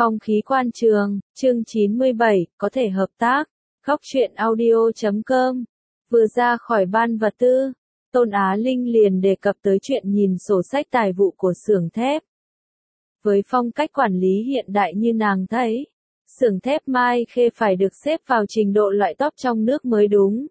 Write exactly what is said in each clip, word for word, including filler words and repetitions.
Phong khí quan trường, chương chín mươi bảy, có thể hợp tác. Góc truyện audio chấm com. Vừa ra khỏi ban vật tư, Tôn Á Linh liền đề cập tới chuyện nhìn sổ sách tài vụ của xưởng thép. Với phong cách quản lý hiện đại như nàng thấy, xưởng thép Mai Khê phải được xếp vào trình độ loại top trong nước mới đúng.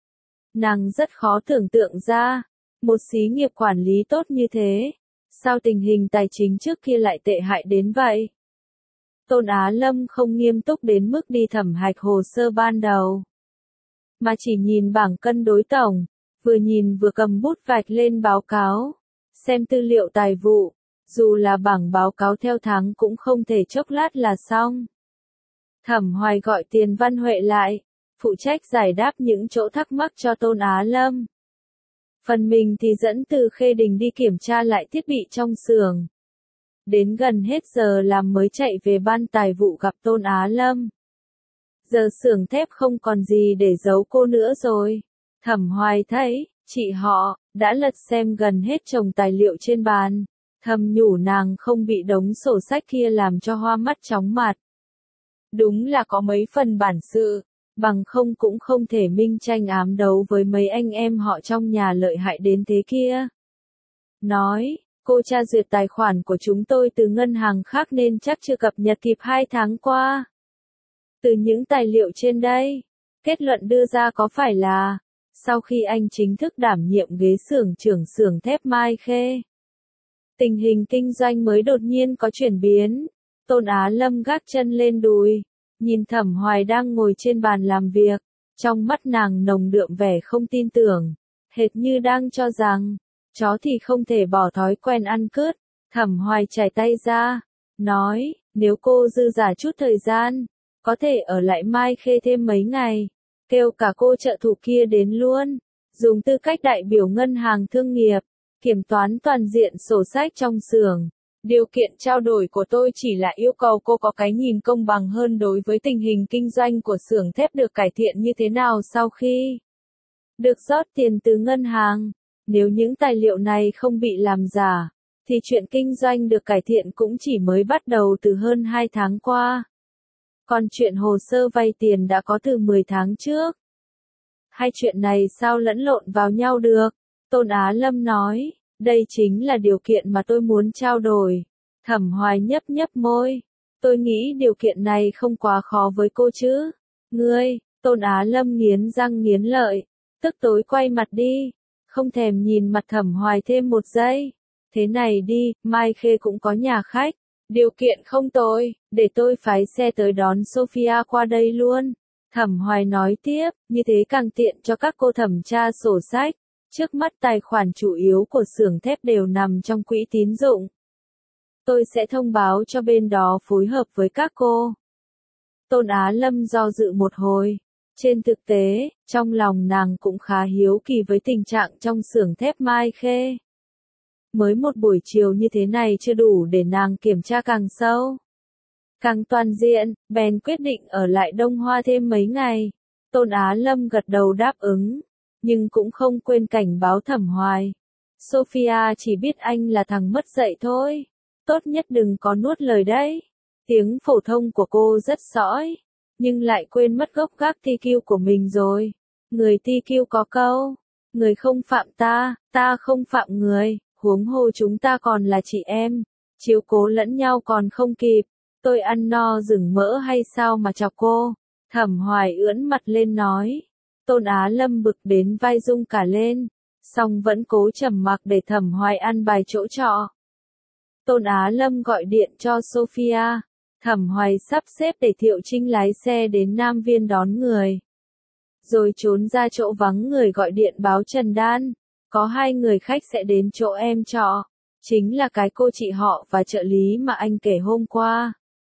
Nàng rất khó tưởng tượng ra, một xí nghiệp quản lý tốt như thế, sao tình hình tài chính trước kia lại tệ hại đến vậy? Tôn Á Lâm không nghiêm túc đến mức đi thẩm hạch hồ sơ ban đầu, mà chỉ nhìn bảng cân đối tổng, vừa nhìn vừa cầm bút vạch lên báo cáo, xem tư liệu tài vụ, dù là bảng báo cáo theo tháng cũng không thể chốc lát là xong. Thẩm Hoài gọi Tiền Văn Huệ lại, phụ trách giải đáp những chỗ thắc mắc cho Tôn Á Lâm. Phần mình thì dẫn Từ Khê Đình đi kiểm tra lại thiết bị trong xưởng. Đến gần hết giờ làm mới chạy về ban tài vụ gặp Tôn Á Lâm. Giờ xưởng thép không còn gì để giấu cô nữa rồi. Thẩm Hoài thấy, chị họ, đã lật xem gần hết chồng tài liệu trên bàn. Thầm nhủ nàng không bị đống sổ sách kia làm cho hoa mắt chóng mặt. Đúng là có mấy phần bản sự, bằng không cũng không thể minh tranh ám đấu với mấy anh em họ trong nhà lợi hại đến thế kia. Nói, cô tra duyệt tài khoản của chúng tôi từ ngân hàng khác nên chắc chưa cập nhật kịp hai tháng qua. Từ những tài liệu trên đây, kết luận đưa ra có phải là, sau khi anh chính thức đảm nhiệm ghế xưởng trưởng xưởng thép Mai Khê, tình hình kinh doanh mới đột nhiên có chuyển biến. Tôn Á Lâm gác chân lên đùi, nhìn Thẩm Hoài đang ngồi trên bàn làm việc, trong mắt nàng nồng đượm vẻ không tin tưởng, hệt như đang cho rằng, chó thì không thể bỏ thói quen ăn cướp. Thẩm Hoài chải tay ra, nói, nếu cô dư giả chút thời gian, có thể ở lại Mai Khê thêm mấy ngày, kêu cả cô trợ thủ kia đến luôn, dùng tư cách đại biểu ngân hàng thương nghiệp, kiểm toán toàn diện sổ sách trong xưởng. Điều kiện trao đổi của tôi chỉ là yêu cầu cô có cái nhìn công bằng hơn đối với tình hình kinh doanh của xưởng thép được cải thiện như thế nào sau khi được rót tiền từ ngân hàng. Nếu những tài liệu này không bị làm giả, thì chuyện kinh doanh được cải thiện cũng chỉ mới bắt đầu từ hơn hai tháng qua. Còn chuyện hồ sơ vay tiền đã có từ mười tháng trước. Hai chuyện này sao lẫn lộn vào nhau được? Tôn Á Lâm nói, đây chính là điều kiện mà tôi muốn trao đổi. Thẩm Hoài nhấp nhấp môi, tôi nghĩ điều kiện này không quá khó với cô chứ. Ngươi, Tôn Á Lâm nghiến răng nghiến lợi, tức tối quay mặt đi, không thèm nhìn mặt Thẩm Hoài thêm một giây. Thế này đi, Mai Khê cũng có nhà khách, điều kiện không tồi, để tôi phái xe tới đón Sophia qua đây luôn. Thẩm Hoài nói tiếp, như thế càng tiện cho các cô thẩm tra sổ sách. Trước mắt tài khoản chủ yếu của xưởng thép đều nằm trong quỹ tín dụng. Tôi sẽ thông báo cho bên đó phối hợp với các cô. Tôn Á Lâm do dự một hồi. Trên thực tế, trong lòng nàng cũng khá hiếu kỳ với tình trạng trong xưởng thép Mai Khê. Mới một buổi chiều như thế này chưa đủ để nàng kiểm tra càng sâu, càng toàn diện, bèn quyết định ở lại Đông Hoa thêm mấy ngày. Tôn Á Lâm gật đầu đáp ứng, nhưng cũng không quên cảnh báo Thẩm Hoài. Sophia chỉ biết anh là thằng mất dạy thôi, tốt nhất đừng có nuốt lời đấy. Tiếng phổ thông của cô rất sõi, nhưng lại quên mất gốc gác tê quy của mình rồi. Người tê quy có câu, người không phạm ta, ta không phạm người, huống hồ chúng ta còn là chị em, chiếu cố lẫn nhau còn không kịp. Tôi ăn no rừng mỡ hay sao mà chọc cô? Thẩm Hoài ưỡn mặt lên nói. Tôn Á Lâm bực đến vai rung cả lên, song vẫn cố trầm mặc để Thẩm Hoài ăn bài chỗ trọ. Tôn Á Lâm gọi điện cho Sophia, Thẩm Hoài sắp xếp để Thiệu Trinh lái xe đến Nam Viên đón người. Rồi trốn ra chỗ vắng người gọi điện báo Trần Đan, có hai người khách sẽ đến chỗ em trọ, chính là cái cô chị họ và trợ lý mà anh kể hôm qua.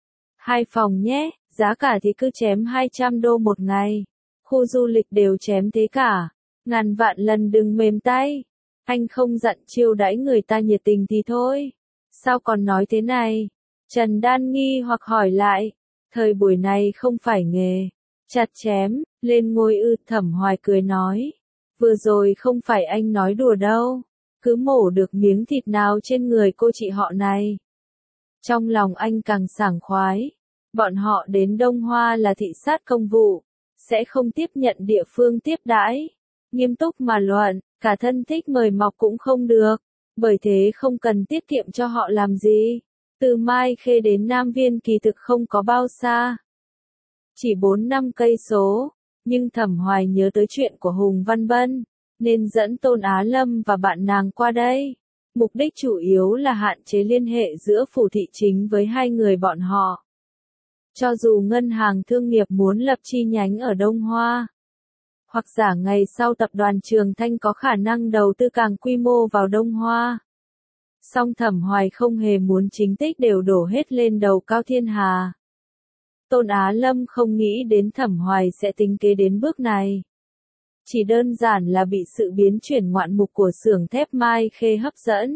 Hai phòng nhé, giá cả thì cứ chém hai trăm đô một ngày. Khu du lịch đều chém thế cả, ngàn vạn lần đừng mềm tay. Anh không dặn chiêu đãi người ta nhiệt tình thì thôi, sao còn nói thế này? Trần Đan nghi hoặc hỏi lại, thời buổi này không phải nghề chặt chém lên ngôi ư? Thẩm Hoài cười nói, vừa rồi không phải anh nói đùa đâu, cứ mổ được miếng thịt nào trên người cô chị họ này, Trong lòng anh càng sảng khoái. Bọn họ đến Đông Hoa là thị sát công vụ, sẽ không tiếp nhận địa phương tiếp đãi. Nghiêm túc mà luận, cả thân thích mời mọc cũng không được, bởi thế không cần tiết kiệm cho họ làm gì. Từ Mai Khê đến Nam Viên kỳ thực không có bao xa, chỉ bốn năm cây số, nhưng Thẩm Hoài nhớ tới chuyện của Hùng Văn Bân, nên dẫn Tôn Á Lâm và bạn nàng qua đây. Mục đích chủ yếu là hạn chế liên hệ giữa phủ thị chính với hai người bọn họ. Cho dù ngân hàng thương nghiệp muốn lập chi nhánh ở Đông Hoa, hoặc giả ngày sau tập đoàn Trường Thanh có khả năng đầu tư càng quy mô vào Đông Hoa, song Thẩm Hoài không hề muốn chính tích đều đổ hết lên đầu Cao Thiên Hà. Tôn Á Lâm không nghĩ đến Thẩm Hoài sẽ tính kế đến bước này. Chỉ đơn giản là bị sự biến chuyển ngoạn mục của xưởng thép Mai Khê hấp dẫn.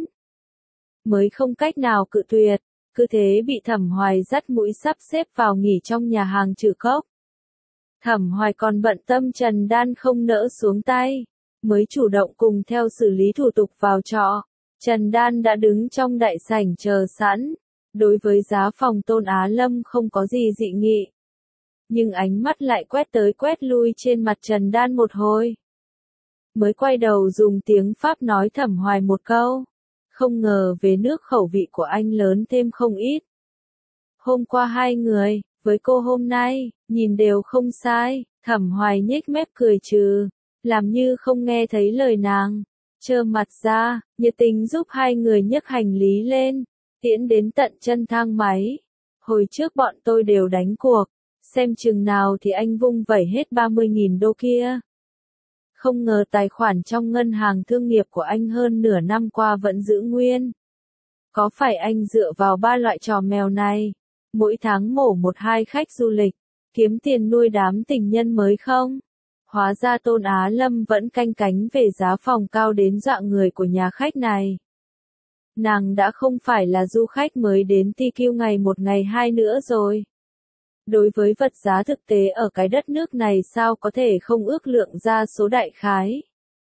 Mới không cách nào cự tuyệt, cứ thế bị Thẩm Hoài dắt mũi sắp xếp vào nghỉ trong nhà hàng Trừ Cốc. Thẩm Hoài còn bận tâm Trần Đan không nỡ xuống tay, mới chủ động cùng theo xử lý thủ tục vào trọ. Trần Đan đã đứng trong đại sảnh chờ sẵn, đối với giá phòng Tôn Á Lâm không có gì dị nghị. Nhưng ánh mắt lại quét tới quét lui trên mặt Trần Đan một hồi. Mới quay đầu dùng tiếng Pháp nói Thẩm Hoài một câu. Không ngờ về nước khẩu vị của anh lớn thêm không ít. Hôm qua hai người, với cô hôm nay, nhìn đều không sai. Thẩm Hoài nhếch mép cười trừ, làm như không nghe thấy lời nàng. Trơ mặt ra, nhiệt tình giúp hai người nhấc hành lý lên, tiễn đến tận chân thang máy. Hồi trước bọn tôi đều đánh cuộc, xem chừng nào thì anh vung vẩy hết ba mươi nghìn đô kia. Không ngờ tài khoản trong ngân hàng thương nghiệp của anh hơn nửa năm qua vẫn giữ nguyên. Có phải anh dựa vào ba loại trò mèo này, mỗi tháng mổ một hai khách du lịch, kiếm tiền nuôi đám tình nhân mới không? Hóa ra Tôn Á Lâm vẫn canh cánh về giá phòng cao đến dọa người của nhà khách này. Nàng đã không phải là du khách mới đến Ti Kiu ngày một ngày hai nữa rồi. Đối với vật giá thực tế ở cái đất nước này sao có thể không ước lượng ra số đại khái.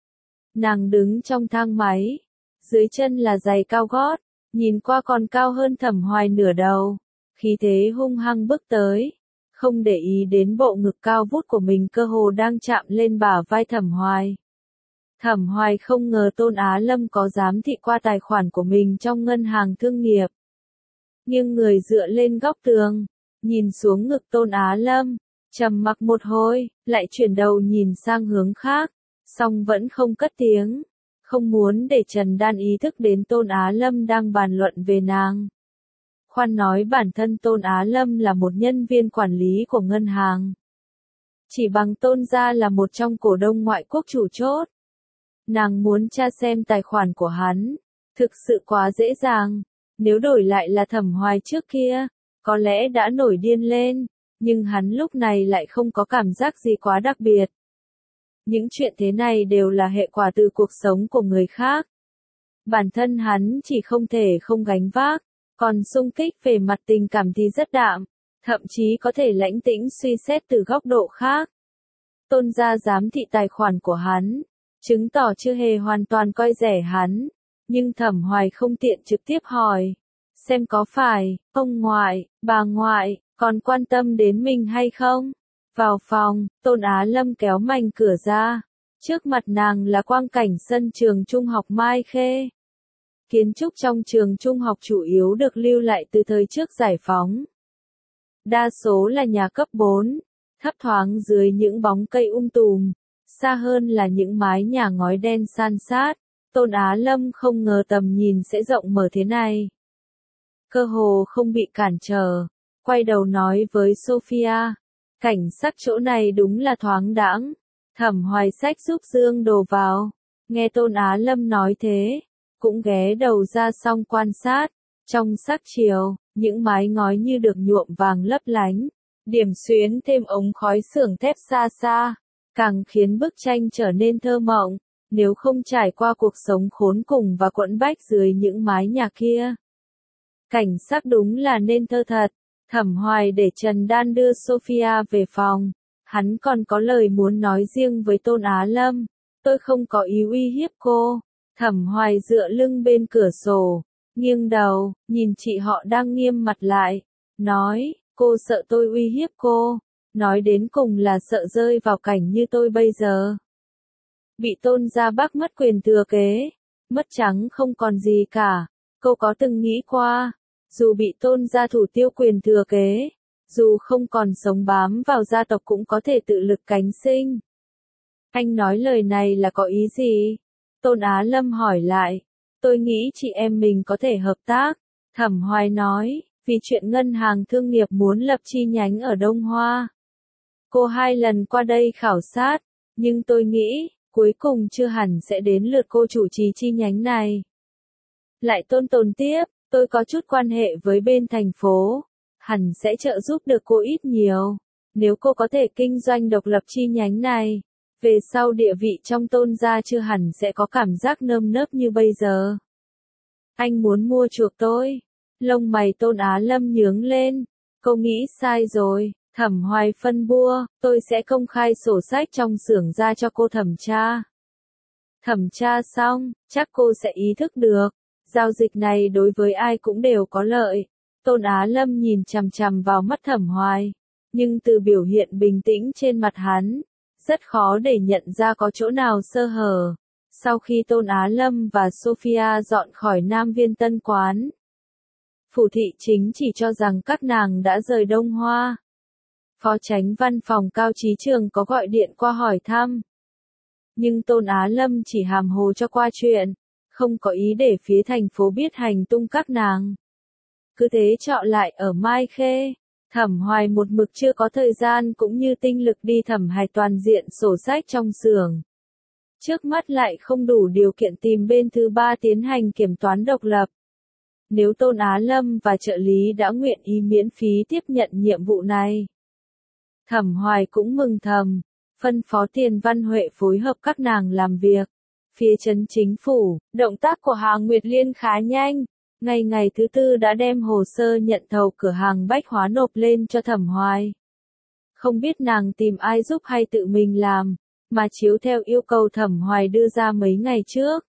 Nàng đứng trong thang máy, dưới chân là giày cao gót, nhìn qua còn cao hơn Thẩm Hoài nửa đầu, khí thế hung hăng bước tới, không để ý đến bộ ngực cao vút của mình cơ hồ đang chạm lên bả vai Thẩm Hoài. Thẩm Hoài không ngờ Tôn Á Lâm có dám thị qua tài khoản của mình trong ngân hàng thương nghiệp. Nhưng người dựa lên góc tường, nhìn xuống ngực Tôn Á Lâm, trầm mặc một hồi, lại chuyển đầu nhìn sang hướng khác, song vẫn không cất tiếng, không muốn để Trần Đan ý thức đến Tôn Á Lâm đang bàn luận về nàng. Khoan nói bản thân Tôn Á Lâm là một nhân viên quản lý của ngân hàng. Chỉ bằng Tôn gia là một trong cổ đông ngoại quốc chủ chốt. Nàng muốn tra xem tài khoản của hắn, thực sự quá dễ dàng, nếu đổi lại là Thẩm Hoài trước kia, có lẽ đã nổi điên lên, nhưng hắn lúc này lại không có cảm giác gì quá đặc biệt. Những chuyện thế này đều là hệ quả từ cuộc sống của người khác. Bản thân hắn chỉ không thể không gánh vác, còn xung kích về mặt tình cảm thì rất đạm, thậm chí có thể lãnh tĩnh suy xét từ góc độ khác. Tôn gia giám thị tài khoản của hắn, chứng tỏ chưa hề hoàn toàn coi rẻ hắn, nhưng Thẩm Hoài không tiện trực tiếp hỏi, xem có phải, ông ngoại, bà ngoại, còn quan tâm đến mình hay không? Vào phòng, Tôn Á Lâm kéo mảnh cửa ra, trước mặt nàng là quang cảnh sân trường trung học Mai Khê. Kiến trúc trong trường trung học chủ yếu được lưu lại từ thời trước giải phóng. Đa số là nhà cấp bốn, thấp thoáng dưới những bóng cây um tùm, xa hơn là những mái nhà ngói đen san sát. Tôn Á Lâm không ngờ tầm nhìn sẽ rộng mở thế này. Cơ hồ không bị cản trở, quay đầu nói với Sophia, cảnh sắc chỗ này đúng là thoáng đãng. Thẩm Hoài xách giúp Dương đồ vào, nghe Tôn Á Lâm nói thế, cũng ghé đầu ra xong quan sát, trong sắc chiều, những mái ngói như được nhuộm vàng lấp lánh, điểm xuyến thêm ống khói xưởng thép xa xa, càng khiến bức tranh trở nên thơ mộng, nếu không trải qua cuộc sống khốn cùng và quẫn bách dưới những mái nhà kia. Cảnh sắc đúng là nên thơ thật. Thẩm Hoài để Trần Đan đưa Sophia về phòng, hắn còn có lời muốn nói riêng với Tôn Á Lâm, tôi không có ý uy hiếp cô. Thẩm Hoài dựa lưng bên cửa sổ, nghiêng đầu, nhìn chị họ đang nghiêm mặt lại, nói, cô sợ tôi uy hiếp cô, nói đến cùng là sợ rơi vào cảnh như tôi bây giờ. Bị Tôn gia bác mất quyền thừa kế, mất trắng không còn gì cả, cô có từng nghĩ qua, dù bị Tôn gia thủ tiêu quyền thừa kế, dù không còn sống bám vào gia tộc cũng có thể tự lực cánh sinh. Anh nói lời này là có ý gì? Tôn Á Lâm hỏi lại. Tôi nghĩ chị em mình có thể hợp tác. Thẩm Hoài nói, vì chuyện ngân hàng thương nghiệp muốn lập chi nhánh ở Đông Hoa. Cô hai lần qua đây khảo sát, nhưng tôi nghĩ, cuối cùng chưa hẳn sẽ đến lượt cô chủ trì chi nhánh này. Lại tôn tồn tiếp, tôi có chút quan hệ với bên thành phố, hẳn sẽ trợ giúp được cô ít nhiều. Nếu cô có thể kinh doanh độc lập chi nhánh này, về sau địa vị trong Tôn gia chưa hẳn sẽ có cảm giác nơm nớp như bây giờ. Anh muốn mua chuộc tôi. Lông mày Tôn Á Lâm nhướng lên. Cô nghĩ sai rồi. Thẩm Hoài phân bua, tôi sẽ công khai sổ sách trong xưởng ra cho cô thẩm tra. Thẩm tra xong, chắc cô sẽ ý thức được. Giao dịch này đối với ai cũng đều có lợi. Tôn Á Lâm nhìn chằm chằm vào mắt Thẩm Hoài. Nhưng từ biểu hiện bình tĩnh trên mặt hắn, rất khó để nhận ra có chỗ nào sơ hở. Sau khi Tôn Á Lâm và Sophia dọn khỏi Nam Viên Tân Quán, Phủ thị chính chỉ cho rằng các nàng đã rời Đông Hoa. Phó chánh văn phòng Cao Chí Trường có gọi điện qua hỏi thăm. Nhưng Tôn Á Lâm chỉ hàm hồ cho qua chuyện, không có ý để phía thành phố biết hành tung các nàng. Cứ thế trọ lại ở Mai Khê. Thẩm Hoài một mực chưa có thời gian cũng như tinh lực đi thẩm hạch toàn diện sổ sách trong xưởng. Trước mắt lại không đủ điều kiện tìm bên thứ ba tiến hành kiểm toán độc lập. Nếu Tôn Á Lâm và trợ lý đã nguyện ý miễn phí tiếp nhận nhiệm vụ này, Thẩm Hoài cũng mừng thầm, phân phó Tiền Văn Huệ phối hợp các nàng làm việc. Phía trấn chính phủ, động tác của Hà Nguyệt Liên khá nhanh. Ngày ngày thứ tư đã đem hồ sơ nhận thầu cửa hàng bách hóa nộp lên cho Thẩm Hoài. Không biết nàng tìm ai giúp hay tự mình làm, mà chiếu theo yêu cầu Thẩm Hoài đưa ra mấy ngày trước.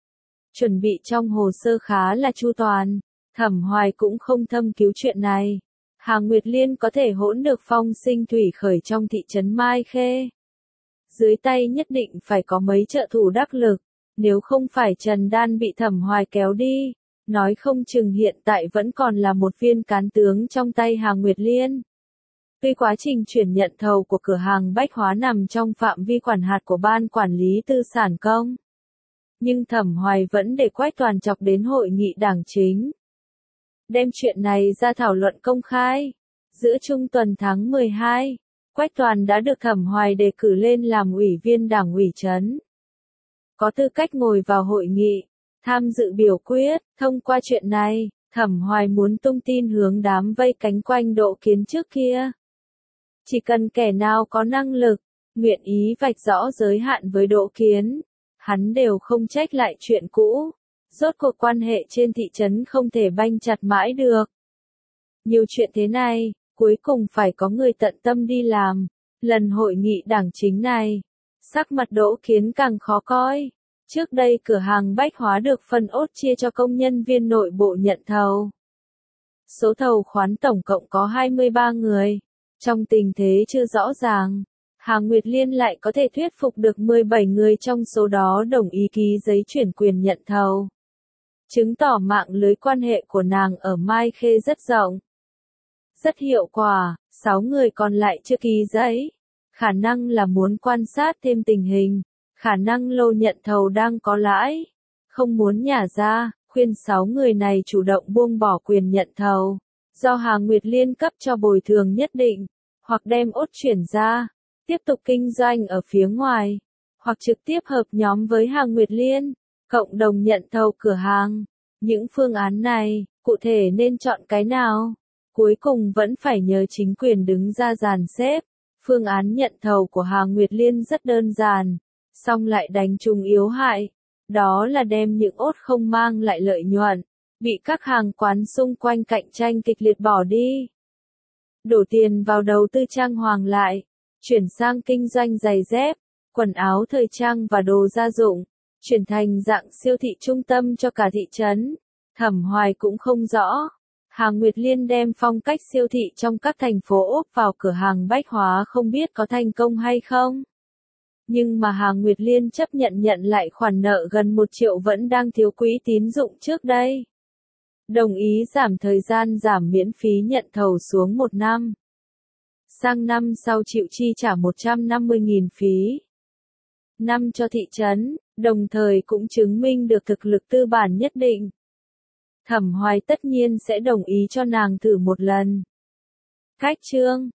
Chuẩn bị trong hồ sơ khá là chu toàn, Thẩm Hoài cũng không thâm cứu chuyện này. Hà Nguyệt Liên có thể hỗn được phong sinh thủy khởi trong thị trấn Mai Khê. Dưới tay nhất định phải có mấy trợ thủ đắc lực, nếu không phải Trần Đan bị Thẩm Hoài kéo đi. Nói không chừng hiện tại vẫn còn là một viên cán tướng trong tay Hà Nguyệt Liên. Tuy quá trình chuyển nhận thầu của cửa hàng bách hóa nằm trong phạm vi quản hạt của Ban Quản lý Tư sản Công, nhưng Thẩm Hoài vẫn để Quách Toàn chọc đến hội nghị đảng chính. Đem chuyện này ra thảo luận công khai. Giữa trung tuần tháng mười hai, Quách Toàn đã được Thẩm Hoài đề cử lên làm ủy viên đảng ủy trấn. Có tư cách ngồi vào hội nghị, tham dự biểu quyết. Thông qua chuyện này, Thẩm Hoài muốn tung tin hướng đám vây cánh quanh Đỗ Kiến trước kia. Chỉ cần kẻ nào có năng lực, nguyện ý vạch rõ giới hạn với Đỗ Kiến, hắn đều không trách lại chuyện cũ. Rốt cuộc quan hệ trên thị trấn không thể banh chặt mãi được. Nhiều chuyện thế này, cuối cùng phải có người tận tâm đi làm. Lần hội nghị đảng chính này, sắc mặt Đỗ Kiến càng khó coi. Trước đây cửa hàng bách hóa được phân ốt chia cho công nhân viên nội bộ nhận thầu. Số thầu khoán tổng cộng có hai mươi ba người. Trong tình thế chưa rõ ràng, Hà Nguyệt Liên lại có thể thuyết phục được mười bảy người trong số đó đồng ý ký giấy chuyển quyền nhận thầu. Chứng tỏ mạng lưới quan hệ của nàng ở Mai Khê rất rộng. Rất hiệu quả, sáu người còn lại chưa ký giấy. Khả năng là muốn quan sát thêm tình hình. Khả năng lô nhận thầu đang có lãi, không muốn nhả ra, khuyên sáu người này chủ động buông bỏ quyền nhận thầu, do Hà Nguyệt Liên cấp cho bồi thường nhất định, hoặc đem ốt chuyển ra, tiếp tục kinh doanh ở phía ngoài, hoặc trực tiếp hợp nhóm với Hà Nguyệt Liên, cộng đồng nhận thầu cửa hàng. Những phương án này, cụ thể nên chọn cái nào? Cuối cùng vẫn phải nhờ chính quyền đứng ra dàn xếp. Phương án nhận thầu của Hà Nguyệt Liên rất đơn giản, song lại đánh trúng yếu hại. Đó là đem những ốt không mang lại lợi nhuận, bị các hàng quán xung quanh cạnh tranh kịch liệt bỏ đi. Đổ tiền vào đầu tư trang hoàng lại, chuyển sang kinh doanh giày dép, quần áo thời trang và đồ gia dụng, chuyển thành dạng siêu thị trung tâm cho cả thị trấn. Thẩm Hoài cũng không rõ. Hà Nguyệt Liên đem phong cách siêu thị trong các thành phố úp vào cửa hàng bách hóa không biết có thành công hay không. Nhưng mà Hà Nguyệt Liên chấp nhận nhận lại khoản nợ gần một triệu vẫn đang thiếu quỹ tín dụng trước đây. Đồng ý giảm thời gian giảm miễn phí nhận thầu xuống một năm. Sang năm sau chịu chi trả một trăm năm mươi nghìn phí năm cho thị trấn, đồng thời cũng chứng minh được thực lực tư bản nhất định. Thẩm Hoài tất nhiên sẽ đồng ý cho nàng thử một lần. Cách chương